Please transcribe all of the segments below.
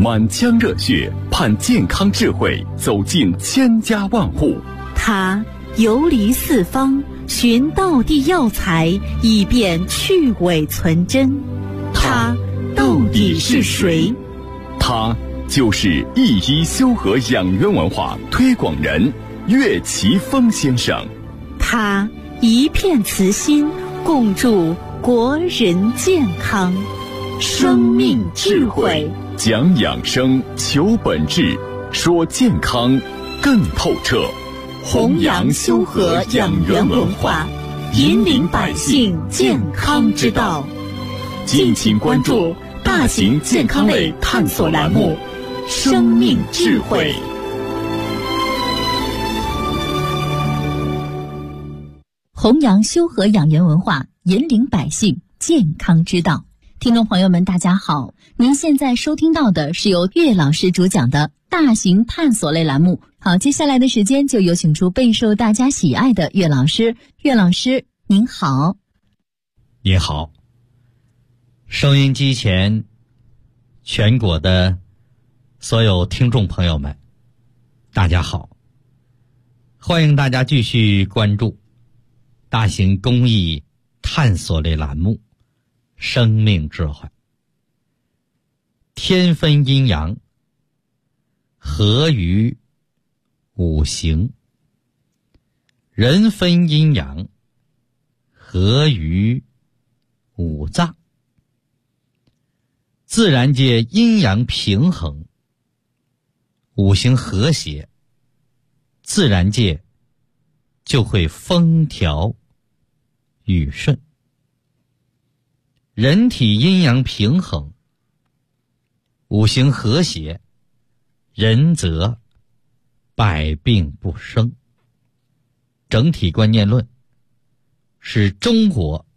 满腔热血盼健康智慧走进千家万户。 他游离四方，寻道地药材，以便去伪存真。他到底是谁？ 他就是一医修和养元文化推广人岳奇峰先生。 他一片慈心，共筑国人健康。生命智慧， 讲养生，求本质，说健康更透彻。 弘扬修和养元文化，引领百姓健康之道。敬请关注大型健康类探索栏目《生命智慧》。 弘扬修和养元文化，引领百姓健康之道。听众朋友们，大家好，您现在收听到的是由岳老师主讲的大型探索类栏目。好，接下来的时间就有请出备受大家喜爱的岳老师。岳老师您好。 你好，收音机前全国的所有听众朋友们，大家好，欢迎大家继续关注大型公益探索类栏目生命智慧。天分阴阳，合于五行；人分阴阳，合于五脏。自然界阴阳平衡，五行和谐，自然界就会风调雨顺。人体阴阳平衡，五行和谐，人则百病不生。整体观念论是中国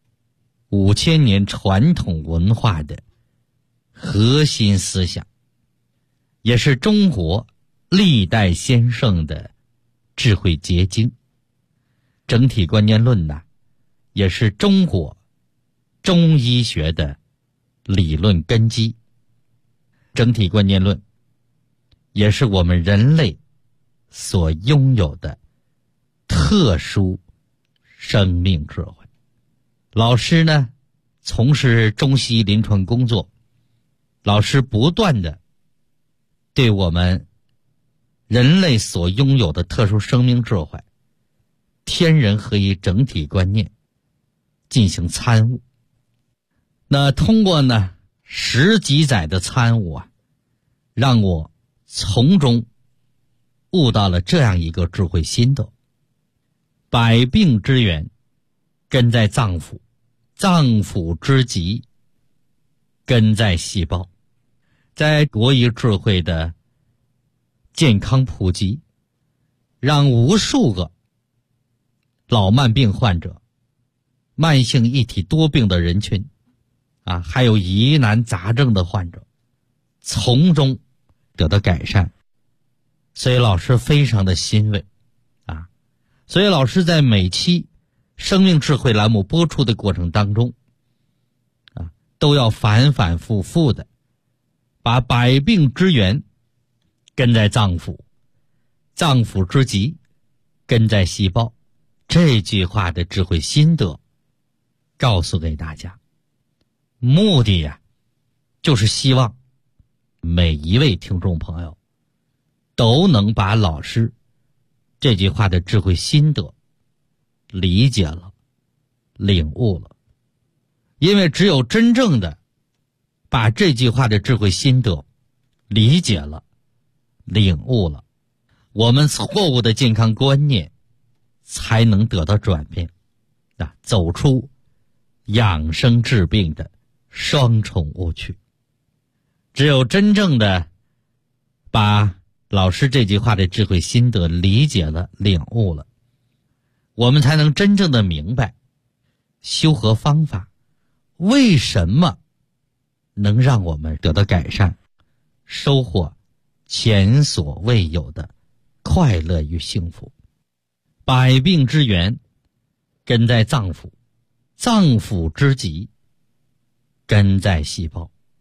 5000年传统文化的核心思想，也是中国历代先圣的智慧结晶。整体观念论呢，也是中国中医学的理论根基。整体观念论也是我们人类所拥有的特殊生命智慧。老师呢，从事中西医临床工作，老师不断的对我们人类所拥有的特殊生命智慧、天人合一整体观念进行参悟。那通过呢10几载的参悟啊，让我从中悟到了这样一个智慧心得：百病之源根在脏腑，脏腑之疾根在细胞。在国医智慧的健康普及，让无数个老慢病患者、慢性一体多病的人群还有疑难杂症的患者从中得到改善。所以老师非常的欣慰所以老师在每期生命智慧栏目播出的过程当中都要反反复复的把百病之源根在脏腑，脏腑之疾根在细胞这句话的智慧心得告诉给大家。目的就是希望每一位听众朋友都能把老师这句话的智慧心得理解了、领悟了。因为只有真正的把这句话的智慧心得理解了、领悟了，我们错误的健康观念才能得到转变走出养生治病的双重误区。只有真正的把老师这句话的智慧心得理解了、领悟了，我们才能真正的明白修和方法为什么能让我们得到改善，收获前所未有的快乐与幸福。百病之源根在脏腑，脏腑之疾根在细胞。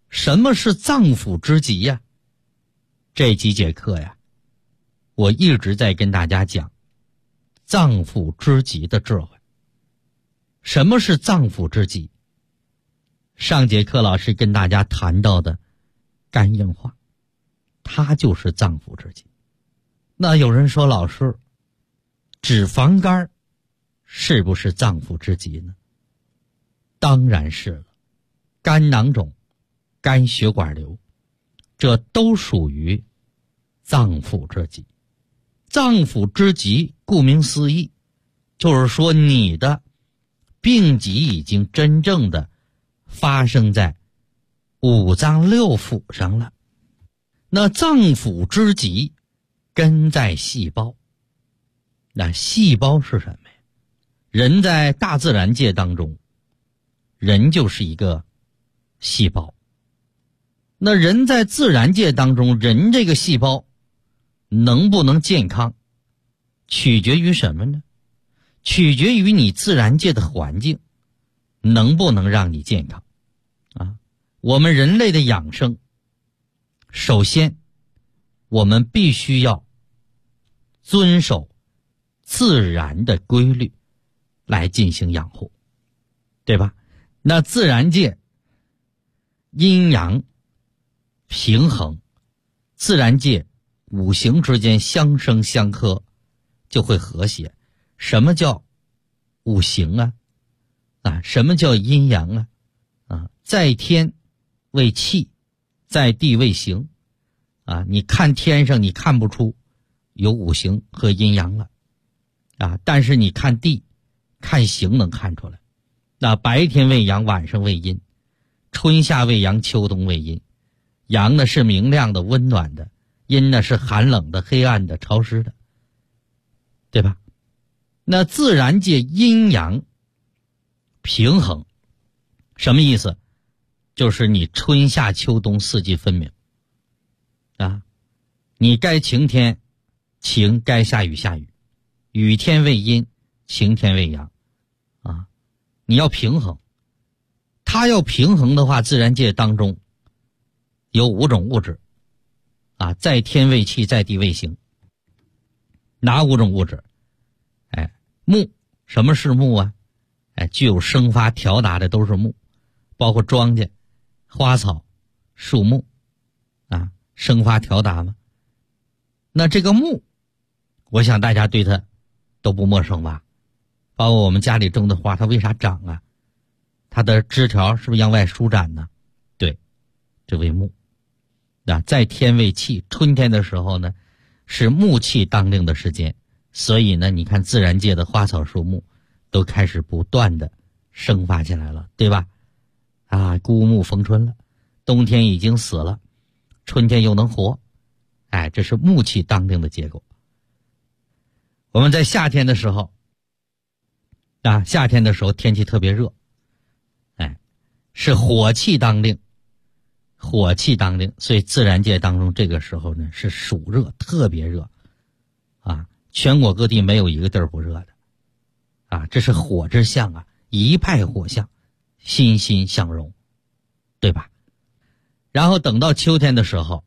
什么是脏腑之疾呀？这几节课呀，我一直在跟大家讲脏腑之疾的智慧。什么是脏腑之疾？上节课老师跟大家谈到的肝硬化，它就是脏腑之疾。那有人说，老师，脂肪肝是不是脏腑之疾呢？当然是了。肝囊肿、肝血管瘤，这都属于脏腑之疾。脏腑之疾顾名思义，就是说你的病疾已经真正的发生在五脏六腑上了。那脏腑之疾根在细胞。那细胞是什么呀？人在大自然界当中，人就是一个细胞。那人在自然界当中，人这个细胞能不能健康，取决于什么呢？取决于你自然界的环境能不能让你健康啊。我们人类的养生，首先我们必须要遵守自然的规律来进行养护，对吧？那自然界阴阳平衡，自然界五行之间相生相克，就会和谐。什么叫五行啊？什么叫阴阳啊？在天为气，在地为形啊。你看天上你看不出有五行和阴阳了啊，但是你看地看形能看出来。那白天为阳，晚上为阴，春夏为阳，秋冬为阴。阳呢是明亮的温暖的，阴呢是寒冷的黑暗的潮湿的，对吧？那自然界阴阳平衡什么意思？就是你春夏秋冬四季分明啊，你该晴天晴，该下雨下雨，雨天为阴，晴天为阳啊，你要平衡。它要平衡的话，自然界当中有五种物质啊，在天为气，在地为形。哪五种物质？木。什么是木啊？具有生发调达的都是木，包括庄稼、花草、树木啊，生发调达嘛。那这个木，我想大家对它都不陌生吧？包括我们家里种的花，它为啥长啊？它的枝条是不是向外舒展呢？对，这为木。在天为气，春天的时候呢，是木气当令的时间，所以呢，你看自然界的花草树木都开始不断的生发起来了，对吧？啊，孤木逢春了，冬天已经死了，春天又能活，这是木气当令的结果。我们在夏天的时候，夏天的时候天气特别热，是火气当令。火气当令，所以自然界当中这个时候呢是暑热，特别热啊，全国各地没有一个地儿不热的啊，这是火之象啊，一派火象，欣欣向荣，对吧？然后等到秋天的时候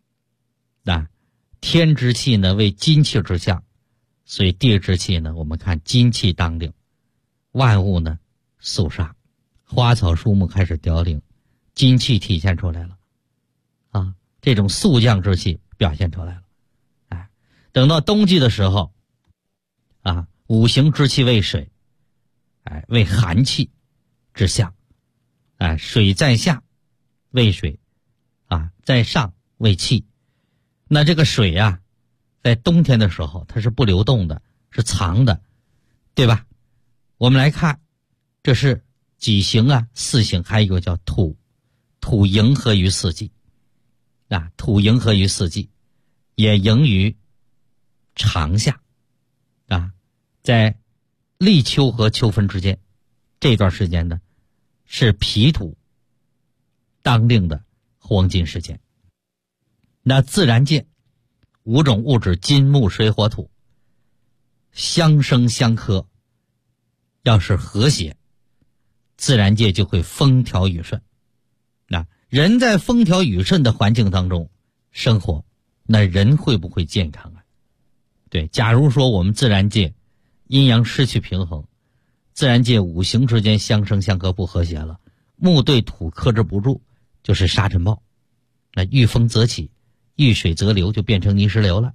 天之气呢为金气之象，所以地之气呢我们看金气当令，万物呢肃杀，花草树木开始凋零，金气体现出来了啊，这种肃降之气表现出来了。等到冬季的时候五行之气为水，为寒气之象，水在下为水在上为气。那这个水在冬天的时候它是不流动的，是藏的，对吧？我们来看，这是几行四行，还有一个叫土。土迎合于四季土迎合于四季，也迎于长夏在立秋和秋分之间，这段时间呢是脾土当令的黄金时间。那自然界五种物质金木水火土相生相克，要是和谐，自然界就会风调雨顺。 人在风调雨顺的环境当中生活，那人会不会健康啊？对，假如说我们自然界阴阳失去平衡，自然界五行之间相生相克不和谐了，木对土克制不住，就是沙尘暴。那遇风则起，遇水则流，就变成泥石流了，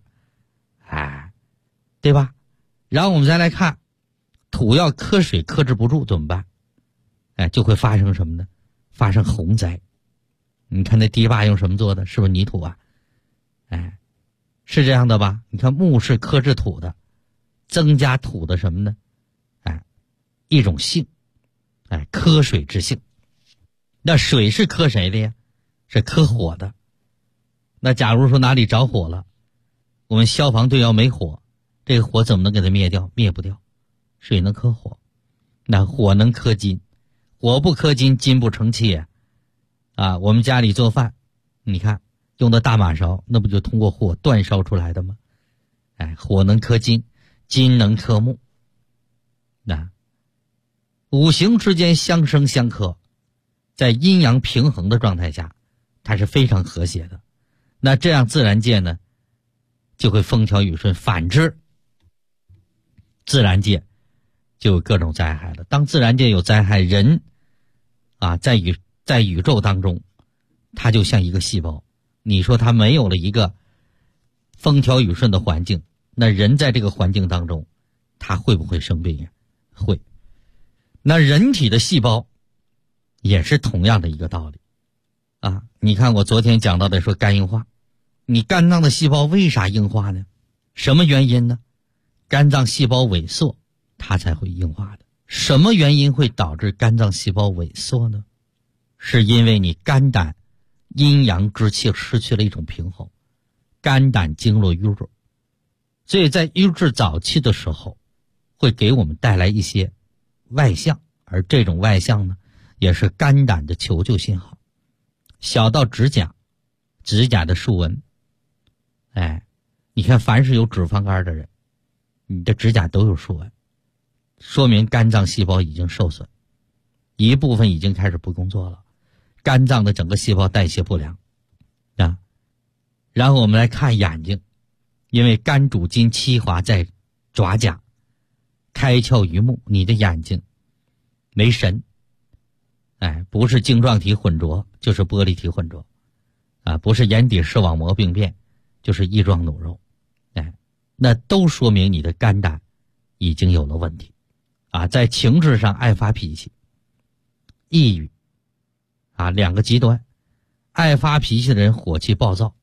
对吧？然后我们再来看，土要克水克制不住怎么办？就会发生什么呢？发生洪灾。你看那堤坝用什么做的？是不是泥土啊？是这样的吧？你看木是克制土的，增加土的什么呢？一种性，克水之性。那水是克谁的呀？是克火的。那假如说哪里着火了，我们消防队要没火，这个火怎么能给它灭掉？灭不掉。水能克火，那火能克金，火不克金，金不成器啊。我们家里做饭，你看用的大马勺，那不就通过火煅烧出来的吗？火能克金，金能克木。那五行之间相生相克，在阴阳平衡的状态下，它是非常和谐的。那这样自然界呢就会风调雨顺，反之自然界就有各种灾害了。当自然界有灾害，人在宇宙当中，它就像一个细胞。你说它没有了一个风调雨顺的环境，那人在这个环境当中，他会不会生病呀？会。那人体的细胞也是同样的一个道理你看我昨天讲到的说肝硬化，你肝脏的细胞为啥硬化呢？什么原因呢？肝脏细胞萎缩，它才会硬化的。什么原因会导致肝脏细胞萎缩呢？是因为你肝胆阴阳之气失去了一种平衡，肝胆经络瘀滞，所以在瘀滞早期的时候会给我们带来一些外象，而这种外象呢也是肝胆的求救信号。小到指甲的竖纹，你看凡是有脂肪肝的人，你的指甲都有竖纹，说明肝脏细胞已经受损，一部分已经开始不工作了，肝脏的整个细胞代谢不良然后我们来看眼睛，因为肝主筋，气华在爪甲，开窍于目，你的眼睛没神，不是晶状体混浊就是玻璃体混浊不是眼底视网膜病变就是翼状弩肉，那都说明你的肝胆已经有了问题在情志上爱发脾气，抑郁两个极端。爱发脾气的人火气暴躁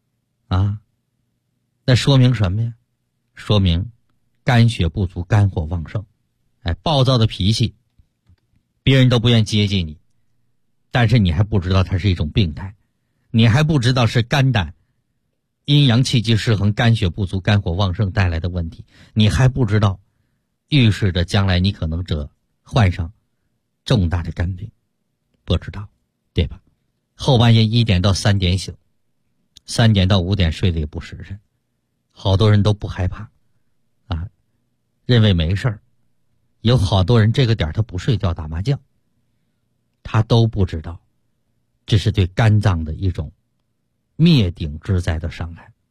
那说明什么呀？说明肝血不足，肝火旺盛。暴躁的脾气别人都不愿接近你，但是你还不知道它是一种病态，你还不知道是肝胆阴阳气机失衡，肝血不足，肝火旺盛带来的问题，你还不知道预示着将来你可能患上重大的肝病，不知道，对吧？后半夜1点到3点醒，3点到5点睡得也不实辰，好多人都不害怕认为没事儿。有好多人这个点他不睡觉打麻将，他都不知道这是对肝脏的一种灭顶之灾的伤害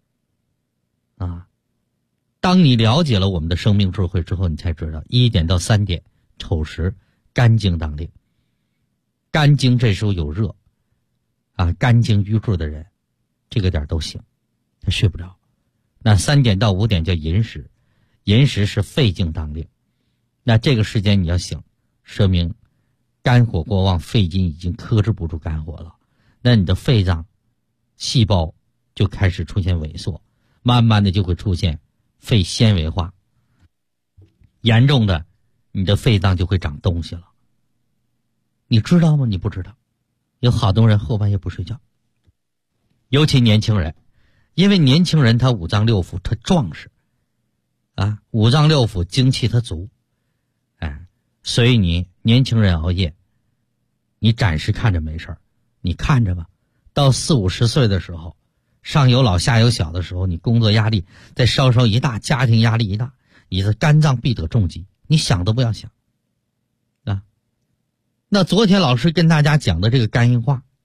当你了解了我们的生命智慧之后，你才知道1点到3点丑时肝经当令，肝经这时候有热肝经瘀滞的人这个点都醒，他睡不着。那3点到5点叫寅时，寅时是肺经当令，那这个时间你要醒，说明肝火过旺，肺经已经克制不住肝火了，那你的肺脏细胞就开始出现萎缩，慢慢的就会出现肺纤维化，严重的你的肺脏就会长东西了。你知道吗？你不知道。有好多人后半夜不睡觉，尤其年轻人，因为年轻人他五脏六腑他壮实五脏六腑精气他足所以你年轻人熬夜，你暂时看着没事儿，你看着吧，到40、50岁的时候，上有老下有小的时候，你工作压力再稍稍一大，家庭压力一大，你的肝脏必得重击，你想都不要想那昨天老师跟大家讲的这个肝硬化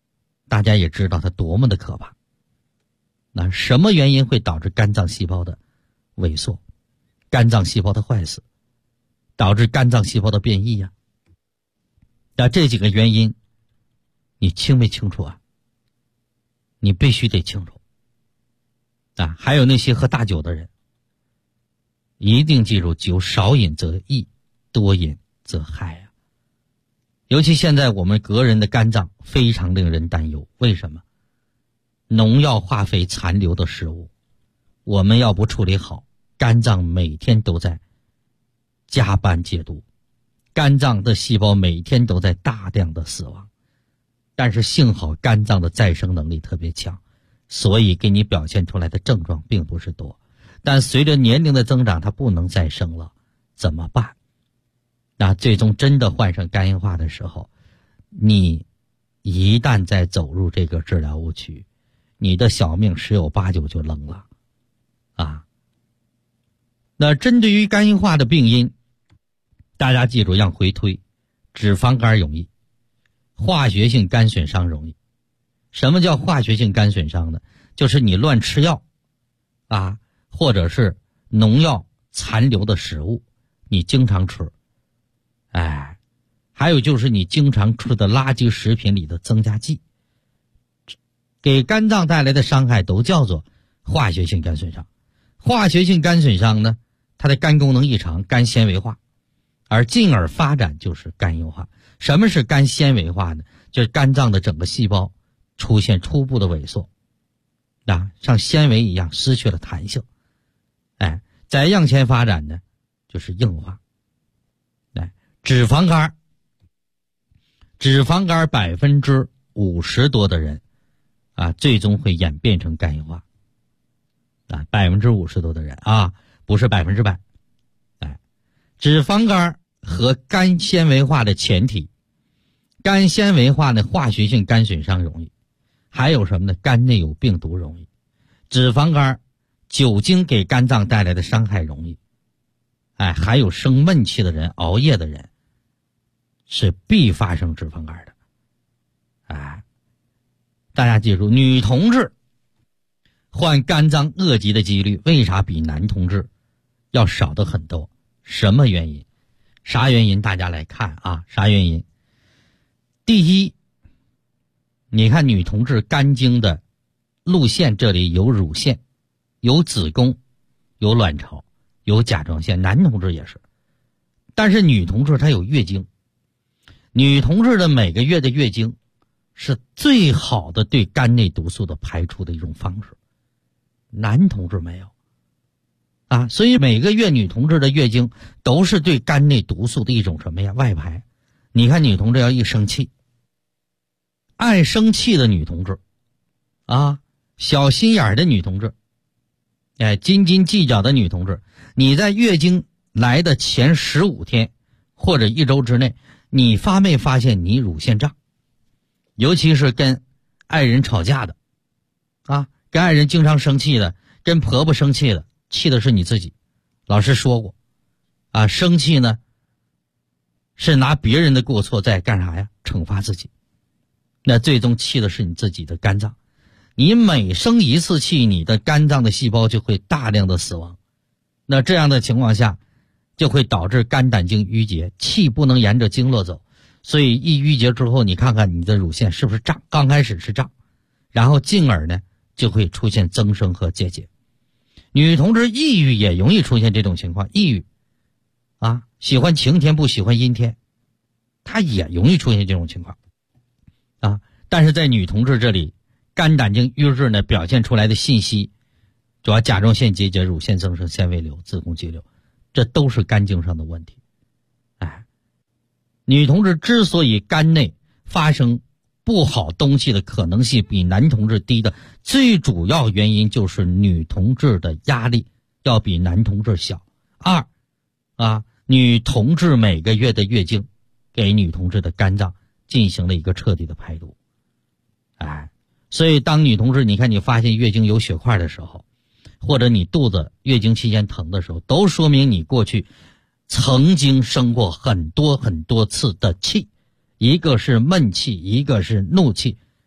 大家也知道它多么的可怕。那什么原因会导致肝脏细胞的萎缩，肝脏细胞的坏死，导致肝脏细胞的变异呀？那这几个原因你清没清楚啊？你必须得清楚啊！还有那些喝大酒的人，一定记住，酒少饮则益，多饮则害啊！尤其现在我们国人的肝脏非常令人担忧，为什么？农药化肥残留的食物，我们要不处理好，肝脏每天都在加班解毒，肝脏的细胞每天都在大量的死亡。但是幸好肝脏的再生能力特别强，所以给你表现出来的症状并不是多。但随着年龄的增长，它不能再生了，怎么办？那最终真的患上肝硬化的时候，你一旦再走入这个治疗误区，你的小命10有8九就扔了啊！那针对于肝硬化的病因，大家记住要回推：脂肪肝容易，化学性肝损伤容易。什么叫化学性肝损伤呢？就是你乱吃药啊，或者是农药残留的食物你经常吃，还有就是你经常吃的垃圾食品里的增加剂，给肝脏带来的伤害都叫做化学性肝损伤。化学性肝损伤呢，它的肝功能异常，肝纤维化，而进而发展就是肝硬化。什么是肝纤维化呢？就是肝脏的整个细胞出现初步的萎缩，像纤维一样失去了弹性。再向前发展呢，就是硬化。脂肪肝50%多的人最终会演变成肝硬化。50%多的人不是100%。脂肪肝和肝纤维化的前提，肝纤维化呢，化学性肝损伤容易，还有什么呢？肝内有病毒容易。脂肪肝，酒精给肝脏带来的伤害容易，还有生闷气的人、熬夜的人是必发生脂肪肝的。大家记住，女同志患肝脏恶疾的几率为啥比男同志要少得很多？什么原因？啥原因？大家来看啥原因？第一，你看女同志肝经的路线，这里有乳腺，有子宫，有卵巢，有甲状腺，男同志也是。但是女同志她有月经，女同志的每个月的月经是最好的对肝内毒素的排出的一种方式，男同志没有所以每个月女同志的月经都是对肝内毒素的一种什么呀？外排。你看女同志要一生气，爱生气的女同志小心眼的女同志，斤斤计较的女同志，你在月经来的前15天或者1周之内，你发没发现你乳腺胀？尤其是跟爱人吵架的跟爱人经常生气的，跟婆婆生气的，气的是你自己。老师说过生气呢是拿别人的过错在干啥呀？惩罚自己。那最终气的是你自己的肝脏。你每生一次气，你的肝脏的细胞就会大量的死亡。那这样的情况下就会导致肝胆经淤结，气不能沿着经络走，所以一淤结之后，你看看你的乳腺是不是胀？刚开始是胀，然后进而呢就会出现增生和结节。女同志抑郁也容易出现这种情况，抑郁喜欢晴天不喜欢阴天，她也容易出现这种情况但是在女同志这里，肝胆经瘀滞呢表现出来的信息，主要甲状腺结节、乳腺增生、纤维瘤、子宫肌瘤，这都是肝经上的问题。女同志之所以肝内发生不好东西的可能性比男同志低的最主要原因就是女同志的压力要比男同志小。女同志每个月的月经给女同志的肝脏进行了一个彻底的排毒。所以当女同志你看你发现月经有血块的时候，或者你肚子月经期间疼的时候，都说明你过去曾经生过很多很多次的气，一个是闷气，一个是怒气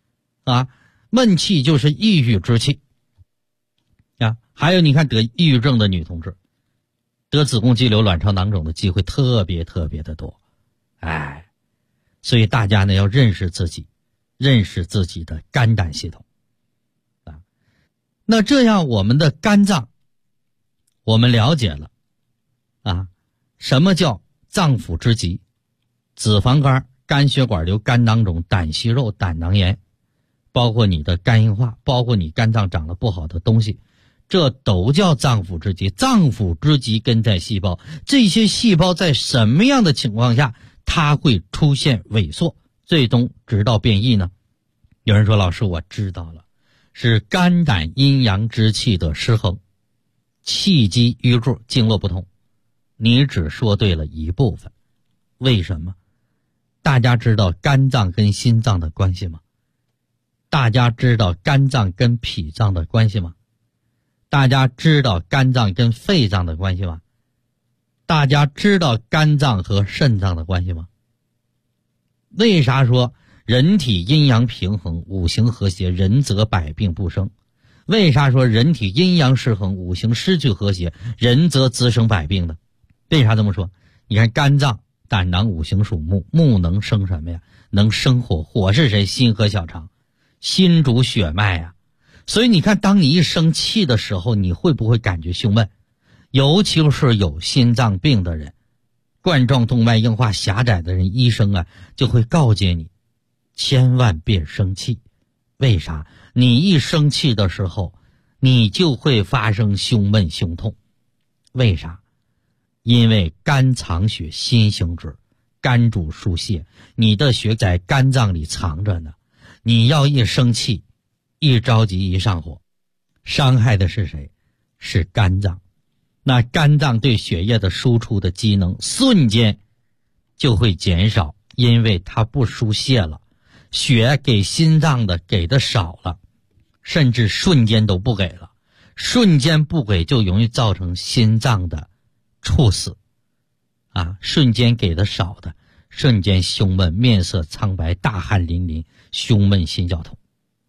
啊，闷气就是抑郁之气啊。还有你看得抑郁症的女同志，得子宫肌瘤、卵巢囊肿的机会特别的多。所以大家呢要认识自己的肝胆系统啊。那这样我们的肝脏我们了解了啊，什么叫脏腑之疾？脂肪肝、肝血管瘤、肝囊肿、胆息肉、胆囊炎，包括你的肝硬化，包括你肝脏长了不好的东西，这都叫脏腑之疾。脏腑之疾根在细胞，这些细胞在什么样的情况下它会出现萎缩，最终直到变异呢？有人说老师我知道了，是肝胆阴阳之气的失衡，气机瘀滞，经络不通。你只说对了一部分。为什么？大家知道肝脏跟心脏的关系吗？大家知道肝脏跟脾脏的关系吗？大家知道肝脏跟肺脏的关系吗？大家知道肝脏和肾脏的关系吗？为啥说人体阴阳平衡，五行和谐，人则百病不生？为啥说人体阴阳失衡，五行失去和谐，人则滋生百病呢？为啥这么说？你看肝脏、胆囊五行属木，木能生什么呀？能生火，火是谁？心和小肠，心主血脉呀。所以你看，当你一生气的时候，你会不会感觉胸闷？尤其是有心脏病的人，冠状动脉硬化狭窄的人，医生啊就会告诫你，千万别生气。为啥？你一生气的时候，你就会发生胸闷胸痛。为啥？因为肝藏血，心行止，肝主疏泄，你的血在肝脏里藏着呢。你要一生气，一着急，一上火，伤害的是谁？是肝脏。那肝脏对血液的输出的机能瞬间就会减少，因为它不疏泄了，血给心脏的给的少了，甚至瞬间都不给了。瞬间不给就容易造成心脏的猝死啊！瞬间给的少的，瞬间胸闷，面色苍白，大汗淋漓，胸闷心绞痛。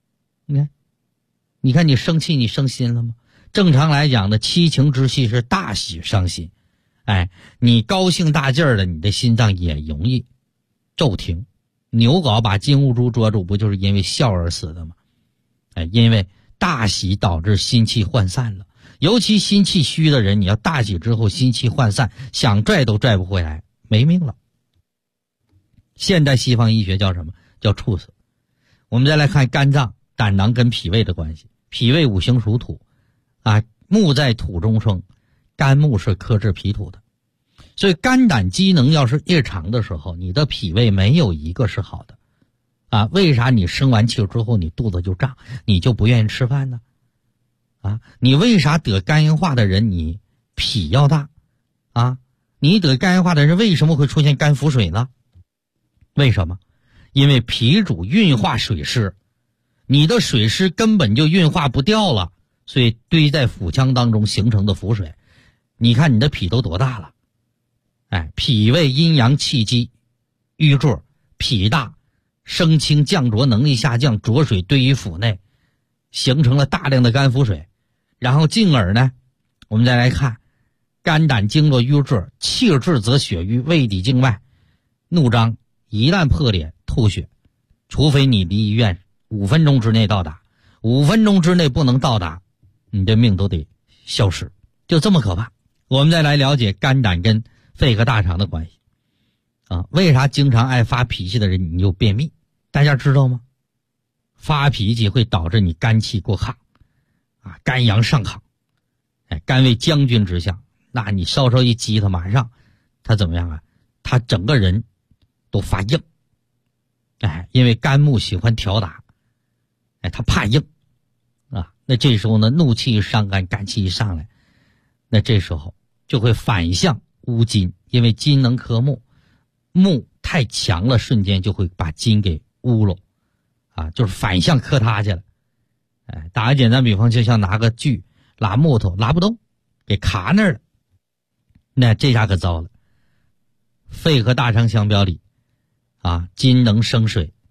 你看你生气，你生心了吗？正常来讲的七情之气是大喜伤心，你高兴大劲儿的，你的心脏也容易骤停。牛皋把金兀术捉住，不就是因为笑而死的吗？因为大喜导致心气涣散了，尤其心气虚的人，你要大喜之后心气涣散，想拽都拽不回来，没命了。现代西方医学叫什么？叫猝死。我们再来看肝脏、胆囊跟脾胃的关系。脾胃五行属土啊，木在土中生，肝木是克制脾土的。所以肝胆机能要是异常的时候，你的脾胃没有一个是好的啊。为啥你生完气之后你肚子就胀，你就不愿意吃饭呢？啊，你为啥得肝硬化的人你脾要大啊？你得肝硬化的人为什么会出现肝腹水呢？为什么？因为脾主运化水湿，你的水湿根本就运化不掉了，所以堆在腹腔当中形成的腹水。你看你的脾都多大了？脾胃阴阳气机瘀滞，脾大，升清降浊能力下降，浊水堆于腹内，形成了大量的肝腹水。然后进而呢，我们再来看肝胆经络瘀滞，气滞则血瘀，胃底静脉怒张，一旦破裂吐血，除非你离医院5分钟之内到达，5分钟之内不能到达，你的命都得消失，就这么可怕。我们再来了解肝胆跟肺和大肠的关系啊，为啥经常爱发脾气的人你就便秘？大家知道吗？发脾气会导致你肝气过亢啊，肝阳上亢，肝为将军之象，那你稍稍一激他，马上他怎么样啊？他整个人都发硬，因为肝木喜欢调达，他怕硬啊。那这时候呢，怒气一上肝，肝气一上来，那这时候就会反向乌金，因为金能克木，木太强了，瞬间就会把金给污了啊，就是反向克他去了。打个简单比方，就像拿个锯拉木头拉不动，给卡那儿了，那这下可糟了。肺和大肠相表里啊，金能生水，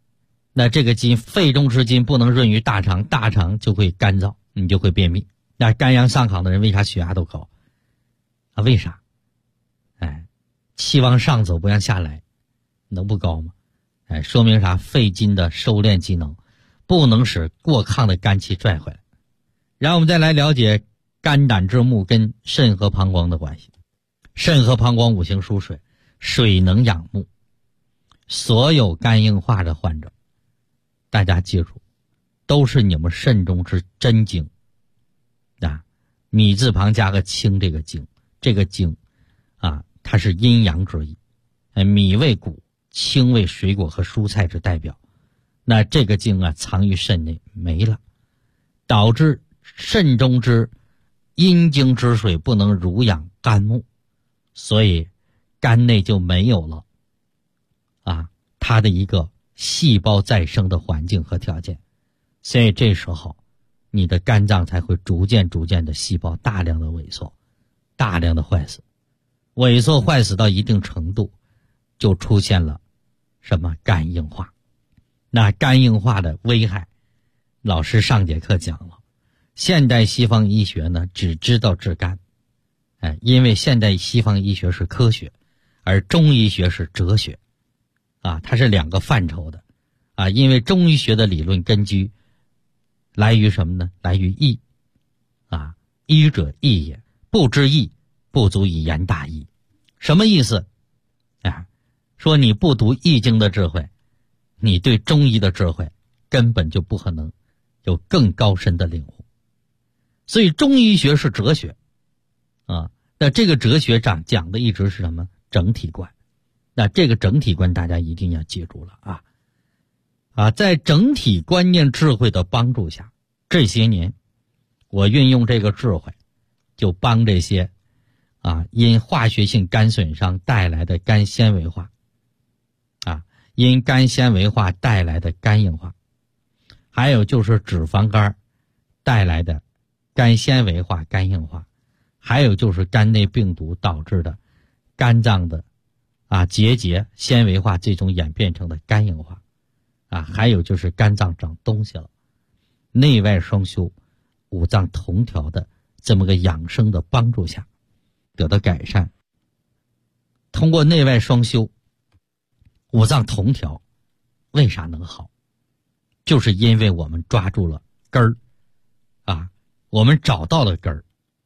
那这个津，肺中之津不能润于大肠，大肠就会干燥，你就会便秘。那肝阳上亢的人为啥血压都高啊？为啥？气往上走不让下来，能不高吗？说明啥？肺经的收敛机能不能使过亢的肝气拽回来。然后我们再来了解肝胆之木跟肾和膀胱的关系。肾和膀胱五行属水，水能养木。所有肝硬化的患者，大家记住，都是你们肾中之真经啊，米字旁加个清，这个经，这个经啊，它是阴阳之意。米为谷，清为水果和蔬菜之代表。那这个经啊，藏于肾内没了，导致肾中之阴经之水不能濡养肝木，所以肝内就没有了它的一个细胞再生的环境和条件。所以这时候你的肝脏才会逐渐的细胞大量的萎缩，大量的坏死。萎缩坏死到一定程度，就出现了什么肝硬化。那肝硬化的危害，老师上节课讲了。现代西方医学呢，只知道治肝，因为现代西方医学是科学，而中医学是哲学，它是两个范畴的，因为中医学的理论根据来于什么呢？来于义，医者义也，不知义，不足以言大义。什么意思？说你不读易经的智慧，你对中医的智慧根本就不可能有更高深的领悟。所以中医学是哲学那这个哲学讲的一直是什么？整体观。那这个整体观大家一定要记住了在整体观念智慧的帮助下，这些年我运用这个智慧，就帮这些因化学性肝损伤带来的肝纤维化因肝纤维化带来的肝硬化，还有就是脂肪肝带来的肝纤维化、肝硬化，还有就是肝内病毒导致的肝脏的结节纤维化，最终演变成的肝硬化还有就是肝脏长东西了。内外双修、五脏同调的这么个养生的帮助下得到改善。通过内外双修、五脏同调，为啥能好？就是因为我们抓住了根儿我们找到了根儿。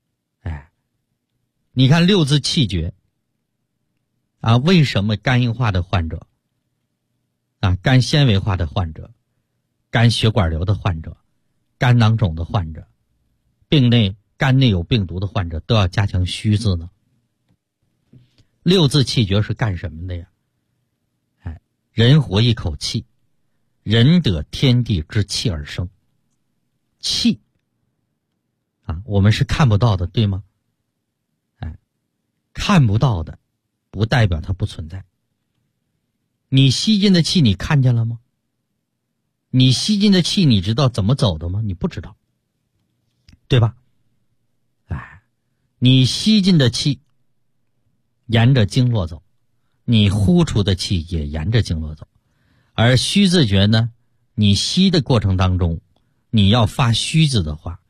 你看六字气诀为什么肝硬化的患者肝纤维化的患者、肝血管瘤的患者、肝囊肿的患者、肝内有病毒的患者都要加强虚字呢？六字气诀是干什么的呀？人活一口气，人得天地之气而生。气我们是看不到的，对吗？看不到的不代表它不存在。你吸进的气你看见了吗？你吸进的气你知道怎么走的吗？你不知道，对吧？你吸进的气沿着经络走，你呼出的气也沿着经络走。而虚字诀呢，你吸的过程当中，你要发虚字的话，